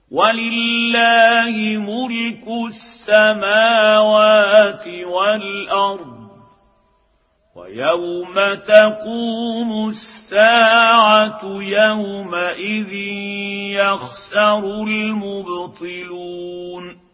ولله ملك السماوات والأرض ويوم تقوم الساعة يومئذ يخسر المبطلون